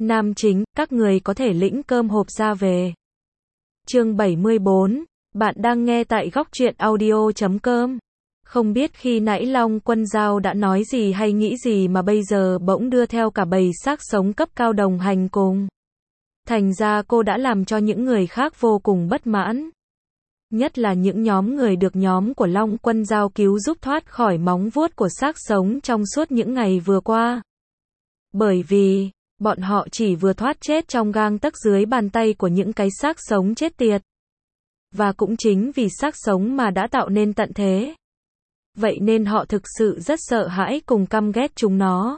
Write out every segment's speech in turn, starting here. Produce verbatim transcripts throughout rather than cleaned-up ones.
Nam chính, các người có thể lĩnh cơm hộp ra về. Chương bảy mươi bốn, bạn đang nghe tại góc truyện audio chấm com. Không biết khi nãy Long Quân Dao đã nói gì hay nghĩ gì mà bây giờ bỗng đưa theo cả bầy xác sống cấp cao đồng hành cùng. Thành ra cô đã làm cho những người khác vô cùng bất mãn. Nhất là những nhóm người được nhóm của Long Quân Dao cứu giúp thoát khỏi móng vuốt của xác sống trong suốt những ngày vừa qua. Bởi vì, bọn họ chỉ vừa thoát chết trong gang tấc dưới bàn tay của những cái xác sống chết tiệt. Và cũng chính vì xác sống mà đã tạo nên tận thế. Vậy nên họ thực sự rất sợ hãi cùng căm ghét chúng nó.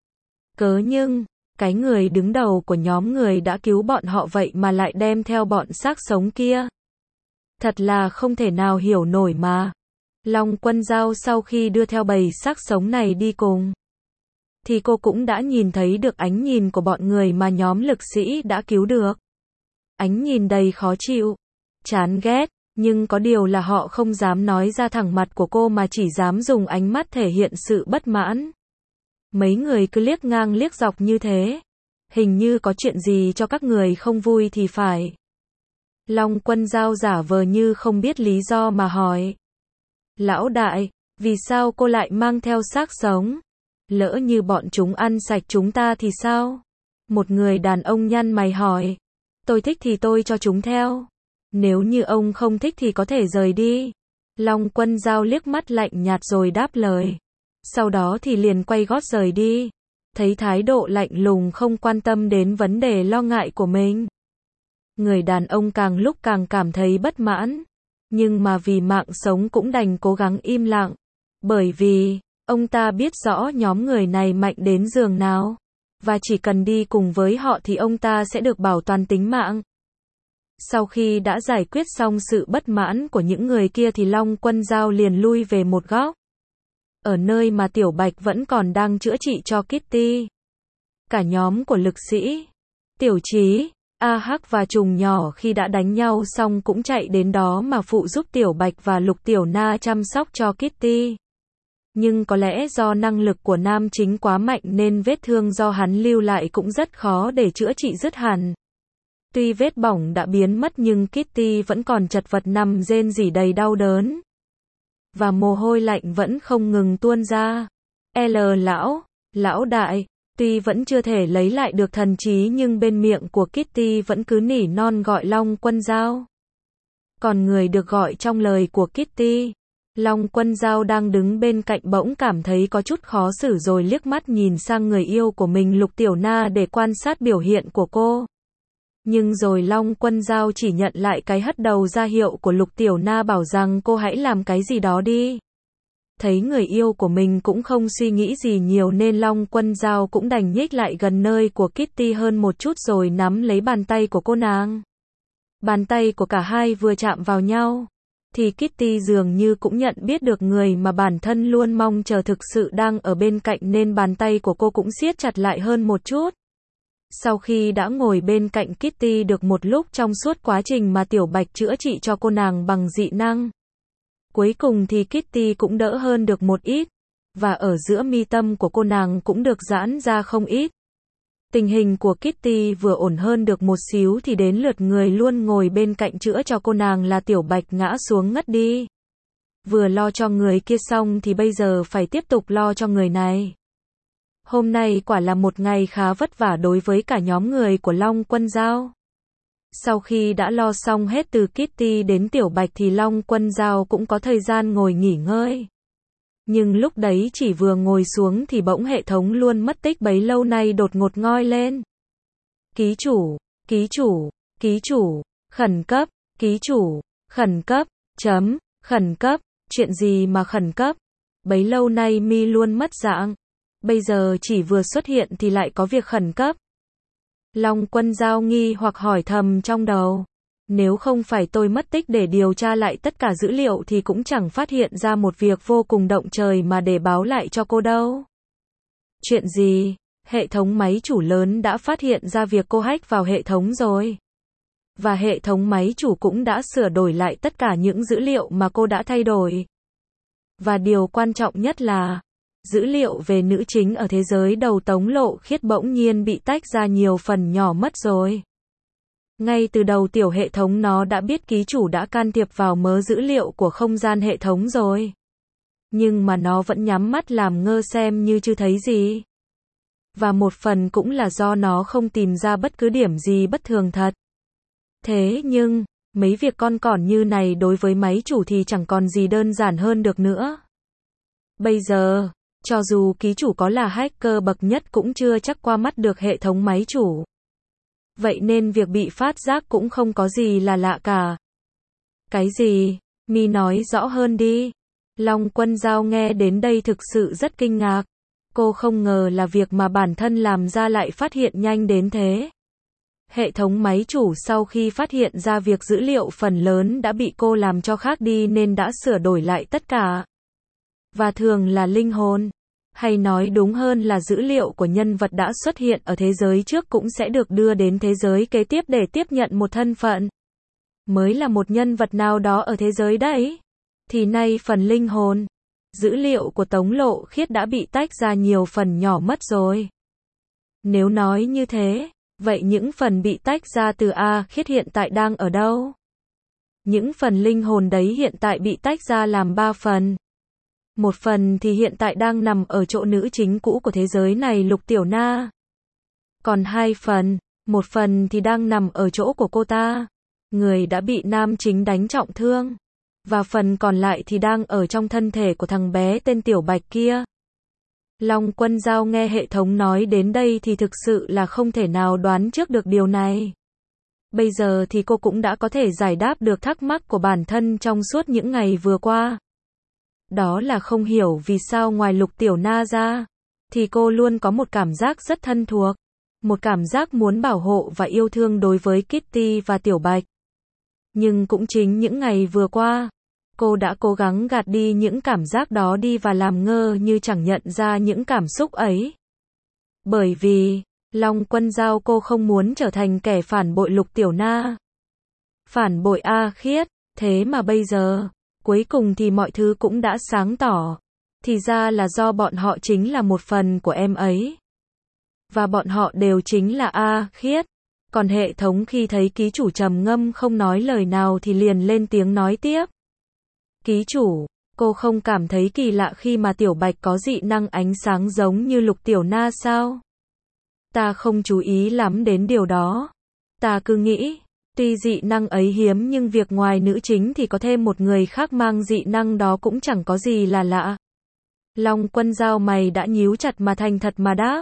Cớ nhưng, cái người đứng đầu của nhóm người đã cứu bọn họ vậy mà lại đem theo bọn xác sống kia. Thật là không thể nào hiểu nổi mà. Long Quân Dao sau khi đưa theo bầy xác sống này đi cùng, thì cô cũng đã nhìn thấy được ánh nhìn của bọn người mà nhóm lực sĩ đã cứu được. Ánh nhìn đầy khó chịu, chán ghét, nhưng có điều là họ không dám nói ra thẳng mặt của cô mà chỉ dám dùng ánh mắt thể hiện sự bất mãn. Mấy người cứ liếc ngang liếc dọc như thế. Hình như có chuyện gì cho các người không vui thì phải. Long Quân Dao giả vờ như không biết lý do mà hỏi. Lão đại, vì sao cô lại mang theo xác sống? Lỡ như bọn chúng ăn sạch chúng ta thì sao? Một người đàn ông nhăn mày hỏi. Tôi thích thì tôi cho chúng theo. Nếu như ông không thích thì có thể rời đi. Long Quân Dao liếc mắt lạnh nhạt rồi đáp lời. Sau đó thì liền quay gót rời đi. Thấy thái độ lạnh lùng không quan tâm đến vấn đề lo ngại của mình. Người đàn ông càng lúc càng cảm thấy bất mãn. Nhưng mà vì mạng sống cũng đành cố gắng im lặng. Bởi vì, ông ta biết rõ nhóm người này mạnh đến giường nào. Và chỉ cần đi cùng với họ thì ông ta sẽ được bảo toàn tính mạng. Sau khi đã giải quyết xong sự bất mãn của những người kia thì Long Quân Dao liền lui về một góc. Ở nơi mà Tiểu Bạch vẫn còn đang chữa trị cho Kitty. Cả nhóm của lực sĩ, Tiểu Chí, A Hắc và Trùng Nhỏ khi đã đánh nhau xong cũng chạy đến đó mà phụ giúp Tiểu Bạch và Lục Tiểu Na chăm sóc cho Kitty. Nhưng có lẽ do năng lực của nam chính quá mạnh nên vết thương do hắn lưu lại cũng rất khó để chữa trị dứt hẳn. Tuy vết bỏng đã biến mất nhưng Kitty vẫn còn chật vật nằm rên rỉ đầy đau đớn. Và mồ hôi lạnh vẫn không ngừng tuôn ra. L lão, lão đại, tuy vẫn chưa thể lấy lại được thần trí nhưng bên miệng của Kitty vẫn cứ nỉ non gọi Long Quân Dao. Còn người được gọi trong lời của Kitty, Long Quân Dao đang đứng bên cạnh bỗng cảm thấy có chút khó xử rồi liếc mắt nhìn sang người yêu của mình Lục Tiểu Na để quan sát biểu hiện của cô. Nhưng rồi Long Quân Dao chỉ nhận lại cái hất đầu ra hiệu của Lục Tiểu Na bảo rằng cô hãy làm cái gì đó đi. Thấy người yêu của mình cũng không suy nghĩ gì nhiều nên Long Quân Dao cũng đành nhích lại gần nơi của Kitty hơn một chút rồi nắm lấy bàn tay của cô nàng. Bàn tay của cả hai vừa chạm vào nhau, thì Kitty dường như cũng nhận biết được người mà bản thân luôn mong chờ thực sự đang ở bên cạnh nên bàn tay của cô cũng siết chặt lại hơn một chút. Sau khi đã ngồi bên cạnh Kitty được một lúc trong suốt quá trình mà Tiểu Bạch chữa trị cho cô nàng bằng dị năng, cuối cùng thì Kitty cũng đỡ hơn được một ít, và ở giữa mi tâm của cô nàng cũng được giãn ra không ít. Tình hình của Kitty vừa ổn hơn được một xíu thì đến lượt người luôn ngồi bên cạnh chữa cho cô nàng là Tiểu Bạch ngã xuống ngất đi. Vừa lo cho người kia xong thì bây giờ phải tiếp tục lo cho người này. Hôm nay quả là một ngày khá vất vả đối với cả nhóm người của Long Quân Dao. Sau khi đã lo xong hết từ Kitty đến Tiểu Bạch thì Long Quân Dao cũng có thời gian ngồi nghỉ ngơi. Nhưng lúc đấy chỉ vừa ngồi xuống thì bỗng hệ thống luôn mất tích bấy lâu nay đột ngột ngoi lên. Ký chủ, ký chủ, ký chủ, khẩn cấp, ký chủ, khẩn cấp, chấm, khẩn cấp, chuyện gì mà khẩn cấp? Bấy lâu nay mi luôn mất dạng. Bây giờ chỉ vừa xuất hiện thì lại có việc khẩn cấp. Long Quân Dao nghi hoặc hỏi thầm trong đầu. Nếu không phải tôi mất tích để điều tra lại tất cả dữ liệu thì cũng chẳng phát hiện ra một việc vô cùng động trời mà để báo lại cho cô đâu. Chuyện gì? Hệ thống máy chủ lớn đã phát hiện ra việc cô hack vào hệ thống rồi. Và hệ thống máy chủ cũng đã sửa đổi lại tất cả những dữ liệu mà cô đã thay đổi. Và điều quan trọng nhất là, dữ liệu về nữ chính ở thế giới đầu Tống Lộ Khiết bỗng nhiên bị tách ra nhiều phần nhỏ mất rồi. Ngay từ đầu tiểu hệ thống nó đã biết ký chủ đã can thiệp vào mớ dữ liệu của không gian hệ thống rồi. Nhưng mà nó vẫn nhắm mắt làm ngơ xem như chưa thấy gì. Và một phần cũng là do nó không tìm ra bất cứ điểm gì bất thường thật. Thế nhưng, mấy việc con cỏn như này đối với máy chủ thì chẳng còn gì đơn giản hơn được nữa. Bây giờ, cho dù ký chủ có là hacker bậc nhất cũng chưa chắc qua mắt được hệ thống máy chủ. Vậy nên việc bị phát giác cũng không có gì là lạ cả. Cái gì? Mi nói rõ hơn đi. Long Quân Dao nghe đến đây thực sự rất kinh ngạc. Cô không ngờ là việc mà bản thân làm ra lại phát hiện nhanh đến thế. Hệ thống máy chủ sau khi phát hiện ra việc dữ liệu phần lớn đã bị cô làm cho khác đi nên đã sửa đổi lại tất cả. Và thường là linh hồn, hay nói đúng hơn là dữ liệu của nhân vật đã xuất hiện ở thế giới trước cũng sẽ được đưa đến thế giới kế tiếp để tiếp nhận một thân phận. Mới là một nhân vật nào đó ở thế giới đấy. Thì nay phần linh hồn, dữ liệu của Tống Lộ Khiết đã bị tách ra nhiều phần nhỏ mất rồi. Nếu nói như thế, vậy những phần bị tách ra từ A Khiết hiện tại đang ở đâu? Những phần linh hồn đấy hiện tại bị tách ra làm ba phần. Một phần thì hiện tại đang nằm ở chỗ nữ chính cũ của thế giới này Lục Tiểu Na. Còn hai phần, một phần thì đang nằm ở chỗ của cô ta, người đã bị nam chính đánh trọng thương. Và phần còn lại thì đang ở trong thân thể của thằng bé tên Tiểu Bạch kia. Long Quân Dao nghe hệ thống nói đến đây thì thực sự là không thể nào đoán trước được điều này. Bây giờ thì cô cũng đã có thể giải đáp được thắc mắc của bản thân trong suốt những ngày vừa qua. Đó là không hiểu vì sao ngoài Lục Tiểu Na ra, thì cô luôn có một cảm giác rất thân thuộc. Một cảm giác muốn bảo hộ và yêu thương đối với Kitty và Tiểu Bạch. Nhưng cũng chính những ngày vừa qua, cô đã cố gắng gạt đi những cảm giác đó đi và làm ngơ như chẳng nhận ra những cảm xúc ấy. Bởi vì, Long Quân Dao cô không muốn trở thành kẻ phản bội Lục Tiểu Na. Phản bội A Khiết, thế mà bây giờ, cuối cùng thì mọi thứ cũng đã sáng tỏ. Thì ra là do bọn họ chính là một phần của em ấy. Và bọn họ đều chính là A Khiết. Còn hệ thống khi thấy ký chủ trầm ngâm không nói lời nào thì liền lên tiếng nói tiếp. Ký chủ, cô không cảm thấy kỳ lạ khi mà Tiểu Bạch có dị năng ánh sáng giống như Lục Tiểu Na sao? Ta không chú ý lắm đến điều đó. Ta cứ nghĩ, tuy dị năng ấy hiếm nhưng việc ngoài nữ chính thì có thêm một người khác mang dị năng đó cũng chẳng có gì là lạ. Long Quân Dao mày đã nhíu chặt mà thành thật mà đáp.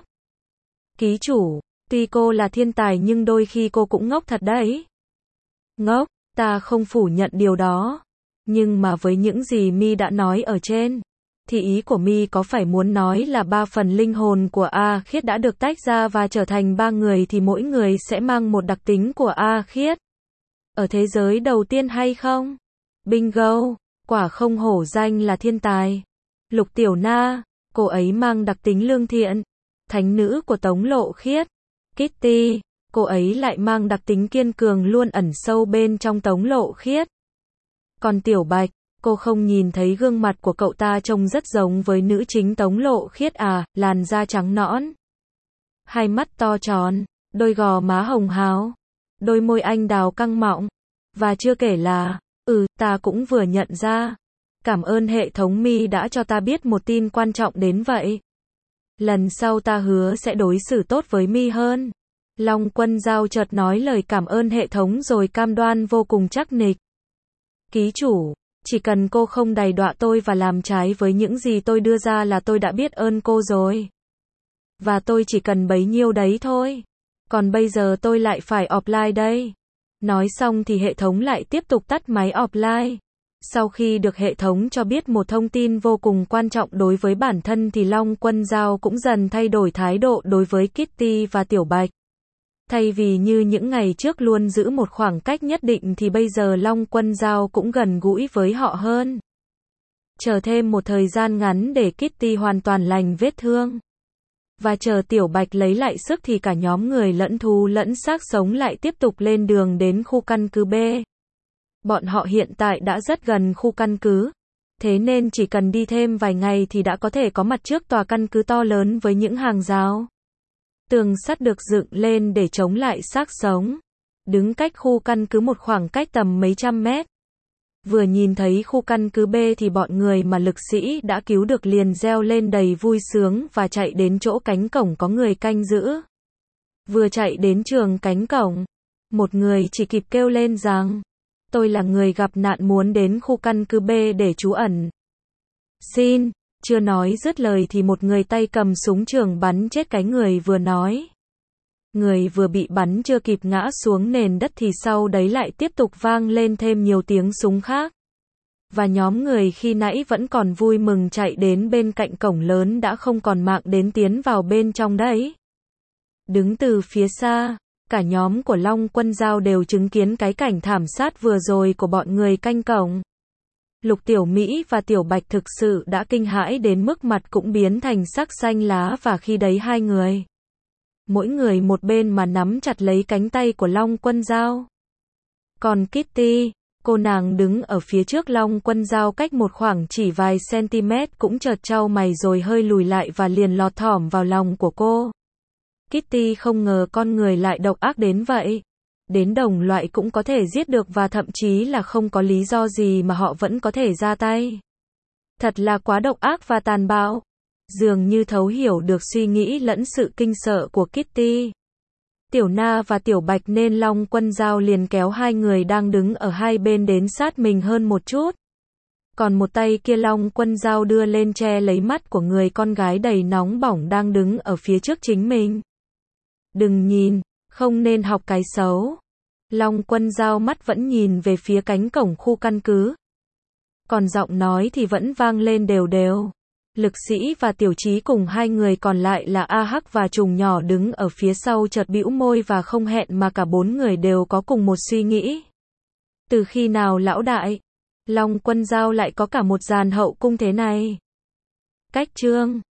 Ký chủ, tuy cô là thiên tài nhưng đôi khi cô cũng ngốc thật đấy. Ngốc, ta không phủ nhận điều đó. Nhưng mà với những gì Mi đã nói ở trên, thì ý của Mi có phải muốn nói là ba phần linh hồn của A Khiết đã được tách ra và trở thành ba người thì mỗi người sẽ mang một đặc tính của A Khiết? Ở thế giới đầu tiên hay không? Bingo, quả không hổ danh là thiên tài. Lục Tiểu Na, cô ấy mang đặc tính lương thiện, thánh nữ của Tống Lộ Khiết. Kitty, cô ấy lại mang đặc tính kiên cường luôn ẩn sâu bên trong Tống Lộ Khiết. Còn Tiểu Bạch, cô không nhìn thấy gương mặt của cậu ta trông rất giống với nữ chính Tống Lộ Khiết à, làn da trắng nõn, hai mắt to tròn, đôi gò má hồng hào, đôi môi anh đào căng mọng. Và chưa kể là, ừ, ta cũng vừa nhận ra. Cảm ơn hệ thống Mi đã cho ta biết một tin quan trọng đến vậy. Lần sau ta hứa sẽ đối xử tốt với Mi hơn. Long Quân Dao chợt nói lời cảm ơn hệ thống rồi cam đoan vô cùng chắc nịch. Ký chủ, chỉ cần cô không đày đọa tôi và làm trái với những gì tôi đưa ra là tôi đã biết ơn cô rồi. Và tôi chỉ cần bấy nhiêu đấy thôi. Còn bây giờ tôi lại phải offline đây. Nói xong thì hệ thống lại tiếp tục tắt máy offline. Sau khi được hệ thống cho biết một thông tin vô cùng quan trọng đối với bản thân thì Long Quân Dao cũng dần thay đổi thái độ đối với Kitty và Tiểu Bạch. Thay vì như những ngày trước luôn giữ một khoảng cách nhất định thì bây giờ Long Quân Dao cũng gần gũi với họ hơn. Chờ thêm một thời gian ngắn để Kitty hoàn toàn lành vết thương. Và chờ Tiểu Bạch lấy lại sức thì cả nhóm người lẫn thú lẫn xác sống lại tiếp tục lên đường đến khu căn cứ B. Bọn họ hiện tại đã rất gần khu căn cứ. Thế nên chỉ cần đi thêm vài ngày thì đã có thể có mặt trước tòa căn cứ to lớn với những hàng rào. Tường sắt được dựng lên để chống lại xác sống. Đứng cách khu căn cứ một khoảng cách tầm mấy trăm mét. Vừa nhìn thấy khu căn cứ B thì bọn người mà lực sĩ đã cứu được liền reo lên đầy vui sướng và chạy đến chỗ cánh cổng có người canh giữ. Vừa chạy đến trường cánh cổng, một người chỉ kịp kêu lên rằng, tôi là người gặp nạn muốn đến khu căn cứ B để trú ẩn. Xin, chưa nói dứt lời thì một người tay cầm súng trường bắn chết cái người vừa nói. Người vừa bị bắn chưa kịp ngã xuống nền đất thì sau đấy lại tiếp tục vang lên thêm nhiều tiếng súng khác. Và nhóm người khi nãy vẫn còn vui mừng chạy đến bên cạnh cổng lớn đã không còn mạng đến tiến vào bên trong đấy. Đứng từ phía xa, cả nhóm của Long Quân Dao đều chứng kiến cái cảnh thảm sát vừa rồi của bọn người canh cổng. Lục Tiểu Mỹ và Tiểu Bạch thực sự đã kinh hãi đến mức mặt cũng biến thành sắc xanh lá và khi đấy hai người. Mỗi người một bên mà nắm chặt lấy cánh tay của Long Quân Dao. Còn Kitty, cô nàng đứng ở phía trước Long Quân Dao cách một khoảng chỉ vài cm cũng chợt chau mày rồi hơi lùi lại và liền lọt thỏm vào lòng của cô. Kitty không ngờ con người lại độc ác đến vậy. Đến đồng loại cũng có thể giết được và thậm chí là không có lý do gì mà họ vẫn có thể ra tay. Thật là quá độc ác và tàn bạo. Dường như thấu hiểu được suy nghĩ lẫn sự kinh sợ của Kitty. Tiểu Na và Tiểu Bạch nên Long Quân Dao liền kéo hai người đang đứng ở hai bên đến sát mình hơn một chút. Còn một tay kia Long Quân Dao đưa lên che lấy mắt của người con gái đầy nóng bỏng đang đứng ở phía trước chính mình. Đừng nhìn, không nên học cái xấu. Long Quân Dao mắt vẫn nhìn về phía cánh cổng khu căn cứ. Còn giọng nói thì vẫn vang lên đều đều. Lực sĩ và Tiểu Chí cùng hai người còn lại là A Hắc và Trùng Nhỏ đứng ở phía sau chợt bĩu môi và không hẹn mà cả bốn người đều có cùng một suy nghĩ. Từ khi nào lão đại, Long Quân Dao lại có cả một dàn hậu cung thế này? Cách chương